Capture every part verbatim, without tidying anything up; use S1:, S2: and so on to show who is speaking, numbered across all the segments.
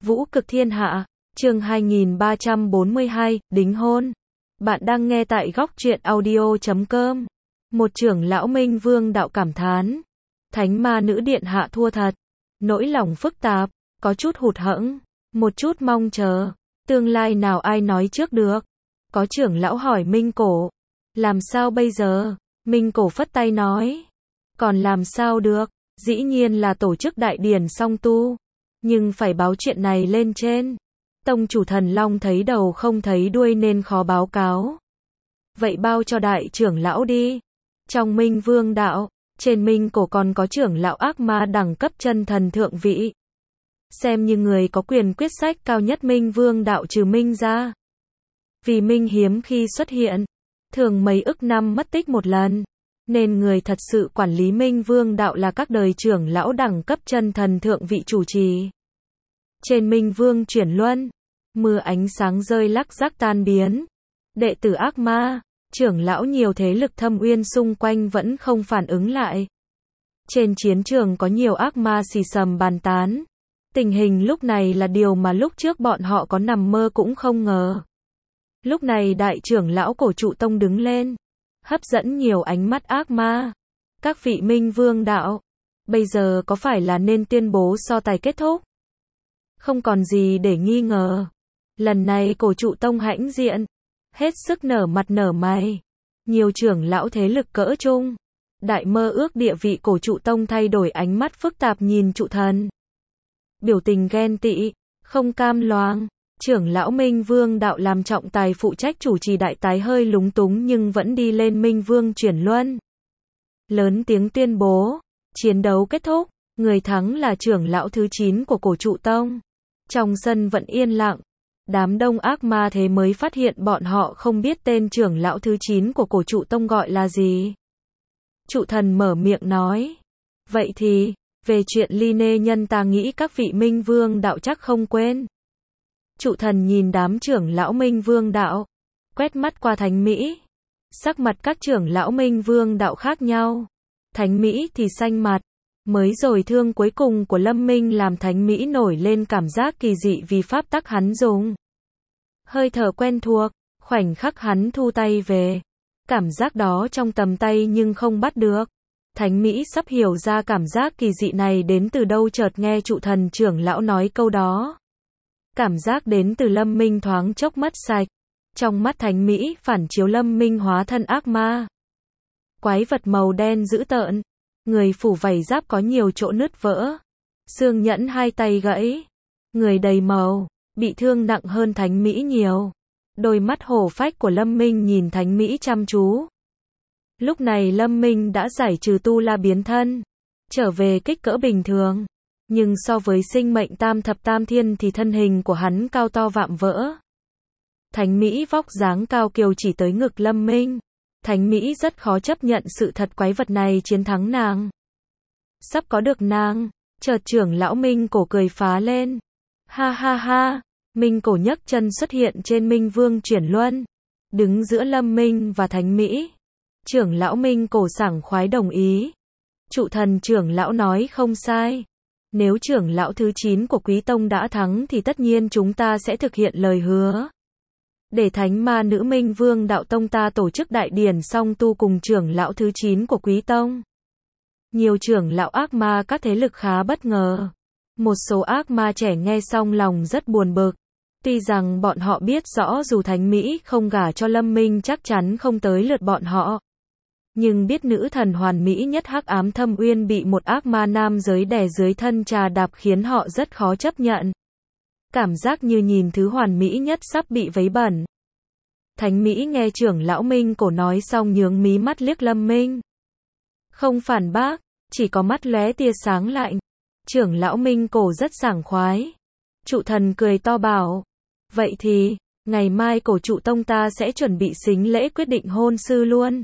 S1: Vũ cực thiên hạ, chương hai nghìn ba trăm bốn mươi hai, đính hôn. Bạn đang nghe tại góc truyện audio chấm com. Một trưởng lão Minh Vương đạo cảm thán. Thánh ma nữ điện hạ thua thật. Nỗi lòng phức tạp, có chút hụt hẫng, một chút mong chờ. Tương lai nào ai nói trước được. Có trưởng lão hỏi Minh Cổ. Làm sao bây giờ? Minh Cổ phất tay nói. Còn làm sao được? Dĩ nhiên là tổ chức đại điển song tu. Nhưng phải báo chuyện này lên trên. Tông chủ Thần Long thấy đầu không thấy đuôi nên khó báo cáo. Vậy bao cho đại trưởng lão đi. Trong Minh Vương đạo, trên Minh Cổ còn có trưởng lão ác ma đẳng cấp chân thần thượng vị. Xem như người có quyền quyết sách cao nhất Minh Vương đạo trừ Minh ra. Vì Minh hiếm khi xuất hiện, thường mấy ức năm mất tích một lần. Nên người thật sự quản lý Minh Vương đạo là các đời trưởng lão đẳng cấp chân thần thượng vị chủ trì. Trên Minh Vương chuyển luân, mưa ánh sáng rơi lắc rắc tan biến. Đệ tử ác ma, trưởng lão nhiều thế lực thâm uyên xung quanh vẫn không phản ứng lại. Trên chiến trường có nhiều ác ma xì xầm bàn tán. Tình hình lúc này là điều mà lúc trước bọn họ có nằm mơ cũng không ngờ. Lúc này đại trưởng lão Cổ Trụ Tông đứng lên, hấp dẫn nhiều ánh mắt ác ma. Các vị Minh Vương đạo, bây giờ có phải là nên tuyên bố so tài kết thúc? Không còn gì để nghi ngờ. Lần này Cổ Trụ Tông hãnh diện, hết sức nở mặt nở mày. Nhiều trưởng lão thế lực cỡ trung, đại mơ ước địa vị Cổ Trụ Tông thay đổi ánh mắt phức tạp nhìn trụ thần. Biểu tình ghen tị, không cam loang. Trưởng lão Minh Vương đạo làm trọng tài phụ trách chủ trì đại tái hơi lúng túng nhưng vẫn đi lên Minh Vương chuyển luân. Lớn tiếng tuyên bố, chiến đấu kết thúc, người thắng là trưởng lão thứ chín của Cổ Trụ Tông. Trong sân vẫn yên lặng, đám đông ác ma thế mới phát hiện bọn họ không biết tên trưởng lão thứ chín của Cổ Trụ Tông gọi là gì. Trụ thần mở miệng nói, vậy thì, về chuyện ly nê nhân ta nghĩ các vị Minh Vương đạo chắc không quên. Trụ thần nhìn đám trưởng lão Minh Vương đạo, quét mắt qua Thánh Mỹ. Sắc mặt các trưởng lão Minh Vương đạo khác nhau. Thánh Mỹ thì xanh mặt. Mới rồi thương cuối cùng của Lâm Minh làm Thánh Mỹ nổi lên cảm giác kỳ dị vì pháp tắc hắn dùng. Hơi thở quen thuộc, khoảnh khắc hắn thu tay về. Cảm giác đó trong tầm tay nhưng không bắt được. Thánh Mỹ sắp hiểu ra cảm giác kỳ dị này đến từ đâu chợt nghe trụ thần trưởng lão nói câu đó. Cảm giác đến từ Lâm Minh thoáng chốc mất sạch. Trong mắt Thánh Mỹ phản chiếu Lâm Minh hóa thân ác ma. Quái vật màu đen dữ tợn. Người phủ vảy giáp có nhiều chỗ nứt vỡ. Xương nhẫn hai tay gãy. Người đầy màu, bị thương nặng hơn Thánh Mỹ nhiều. Đôi mắt hổ phách của Lâm Minh nhìn Thánh Mỹ chăm chú. Lúc này Lâm Minh đã giải trừ tu la biến thân. Trở về kích cỡ bình thường. Nhưng so với sinh mệnh tam thập tam thiên thì thân hình của hắn cao to vạm vỡ. Thánh Mỹ vóc dáng cao kiều chỉ tới ngực Lâm Minh. Thánh Mỹ rất khó chấp nhận sự thật quái vật này chiến thắng nàng. Sắp có được nàng, chợt trưởng lão Minh Cổ cười phá lên. Ha ha ha, Minh Cổ nhấc chân xuất hiện trên Minh Vương chuyển luân. Đứng giữa Lâm Minh và Thánh Mỹ. Trưởng lão Minh Cổ sảng khoái đồng ý. Trụ thần trưởng lão nói không sai. Nếu trưởng lão thứ chín của Quý Tông đã thắng thì tất nhiên chúng ta sẽ thực hiện lời hứa. Để thánh ma nữ Minh Vương đạo tông ta tổ chức đại điển song tu cùng trưởng lão thứ chín của Quý Tông. Nhiều trưởng lão ác ma các thế lực khá bất ngờ. Một số ác ma trẻ nghe xong lòng rất buồn bực. Tuy rằng bọn họ biết rõ dù Thánh Mỹ không gả cho Lâm Minh chắc chắn không tới lượt bọn họ. Nhưng biết nữ thần hoàn mỹ nhất hắc ám thâm uyên bị một ác ma nam giới đè dưới thân trà đạp khiến họ rất khó chấp nhận. Cảm giác như nhìn thứ hoàn mỹ nhất sắp bị vấy bẩn. Thánh Mỹ nghe trưởng lão Minh Cổ nói xong nhướng mí mắt liếc Lâm Minh. Không phản bác, chỉ có mắt lóe tia sáng lạnh. Trưởng lão Minh Cổ rất sảng khoái. Trụ thần cười to bảo. Vậy thì, ngày mai Cổ Trụ Tông ta sẽ chuẩn bị sính lễ quyết định hôn sư luôn.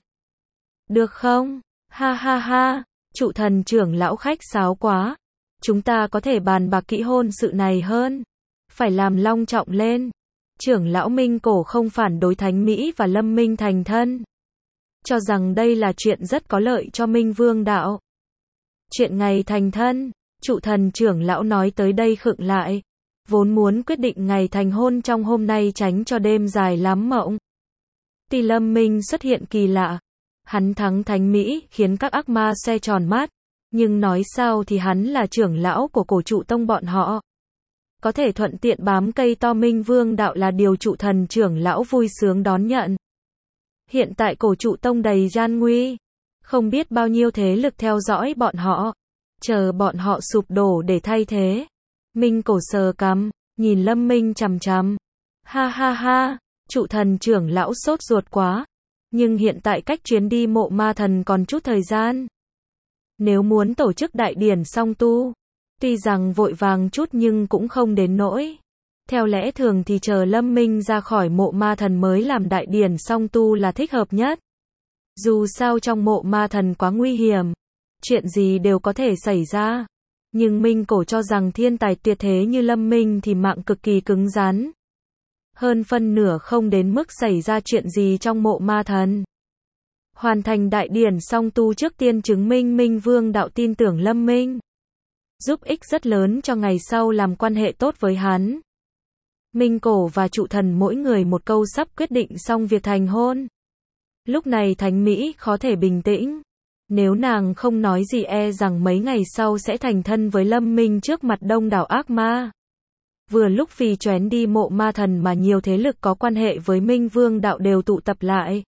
S1: Được không? Ha ha ha, trụ thần trưởng lão khách sáo quá. Chúng ta có thể bàn bạc kỹ hôn sự này hơn. Phải làm long trọng lên. Trưởng lão Minh Cổ không phản đối Thánh Mỹ và Lâm Minh thành thân. Cho rằng đây là chuyện rất có lợi cho Minh Vương đạo. Chuyện ngày thành thân, trụ thần trưởng lão nói tới đây khựng lại. vốn muốn quyết định ngày thành hôn trong hôm nay tránh cho đêm dài lắm mộng. Tuy Lâm Minh xuất hiện kỳ lạ, hắn thắng Thánh Mỹ khiến các ác ma xoe tròn mắt, nhưng nói sao thì hắn là trưởng lão của cổ trụ tông bọn họ. Có thể thuận tiện bám cây to Minh Vương đạo là điều trụ thần trưởng lão vui sướng đón nhận. Hiện tại cổ trụ tông đầy gian nguy, không biết bao nhiêu thế lực theo dõi bọn họ, chờ bọn họ sụp đổ để thay thế. Minh cổ sờ cằm, nhìn Lâm Minh chằm chằm. Ha ha ha, trụ thần trưởng lão sốt ruột quá, nhưng hiện tại cách chuyến đi mộ ma thần còn chút thời gian. Nếu muốn tổ chức đại điển song tu, tuy rằng vội vàng chút nhưng cũng không đến nỗi. Theo lẽ thường thì chờ Lâm Minh ra khỏi mộ ma thần mới làm đại điển song tu là thích hợp nhất. Dù sao trong mộ ma thần quá nguy hiểm, chuyện gì đều có thể xảy ra. Nhưng Minh cổ cho rằng thiên tài tuyệt thế như Lâm Minh thì mạng cực kỳ cứng rắn. Hơn phân nửa không đến mức xảy ra chuyện gì trong mộ ma thần. Hoàn thành đại điển song tu trước tiên chứng minh Minh Vương đạo tin tưởng Lâm Minh, giúp ích rất lớn cho ngày sau làm quan hệ tốt với hắn. Minh cổ và trụ thần mỗi người một câu sắp quyết định xong việc thành hôn. Lúc này Thánh Mỹ khó thể bình tĩnh. Nếu nàng không nói gì e rằng mấy ngày sau sẽ thành thân với Lâm Minh trước mặt đông đảo ác ma. Vừa lúc vì choén đi mộ ma thần mà nhiều thế lực có quan hệ với Minh Vương đạo đều tụ tập lại.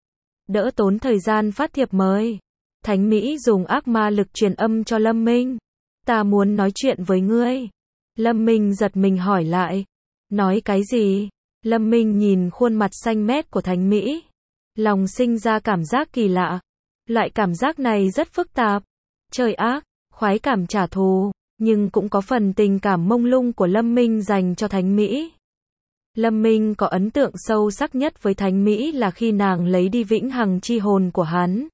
S1: Đỡ tốn thời gian phát thiệp mời. Thánh Mỹ dùng ác ma lực truyền âm cho Lâm Minh. Ta muốn nói chuyện với ngươi. Lâm Minh giật mình hỏi lại. Nói cái gì? Lâm Minh nhìn khuôn mặt xanh mét của Thánh Mỹ. Lòng sinh ra cảm giác kỳ lạ. Loại cảm giác này rất phức tạp. Trời ác, khoái cảm trả thù, nhưng cũng có phần tình cảm mông lung của Lâm Minh dành cho Thánh Mỹ. Lâm Minh có ấn tượng sâu sắc nhất với Thánh Mỹ là khi nàng lấy đi vĩnh hằng chi hồn của hắn.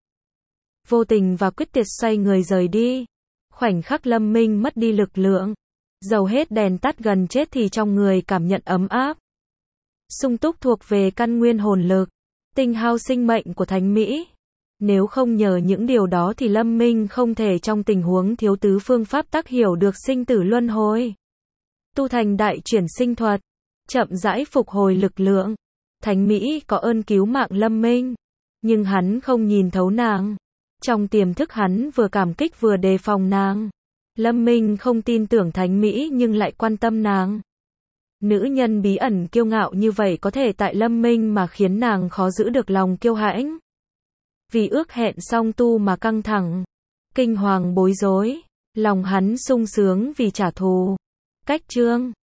S1: Vô tình và quyết tuyệt xoay người rời đi. Khoảnh khắc Lâm Minh mất đi lực lượng, dầu hết đèn tắt gần chết thì trong người cảm nhận ấm áp. Sung túc thuộc về căn nguyên hồn lực, tinh hao sinh mệnh của Thánh Mỹ. Nếu không nhờ những điều đó thì Lâm Minh không thể trong tình huống thiếu tứ phương pháp tắc hiểu được sinh tử luân hồi. Tu thành đại chuyển sinh thuật, chậm rãi phục hồi lực lượng. Thánh Mỹ có ơn cứu mạng Lâm Minh, nhưng hắn không nhìn thấu nàng. Trong tiềm thức hắn vừa cảm kích vừa đề phòng nàng. Lâm Minh không tin tưởng Thánh Mỹ nhưng lại quan tâm nàng. Nữ nhân bí ẩn kiêu ngạo như vậy có thể tại Lâm Minh mà khiến nàng khó giữ được lòng kiêu hãnh. Vì ước hẹn song tu mà căng thẳng, kinh hoàng bối rối, lòng hắn sung sướng vì trả thù. Cách chương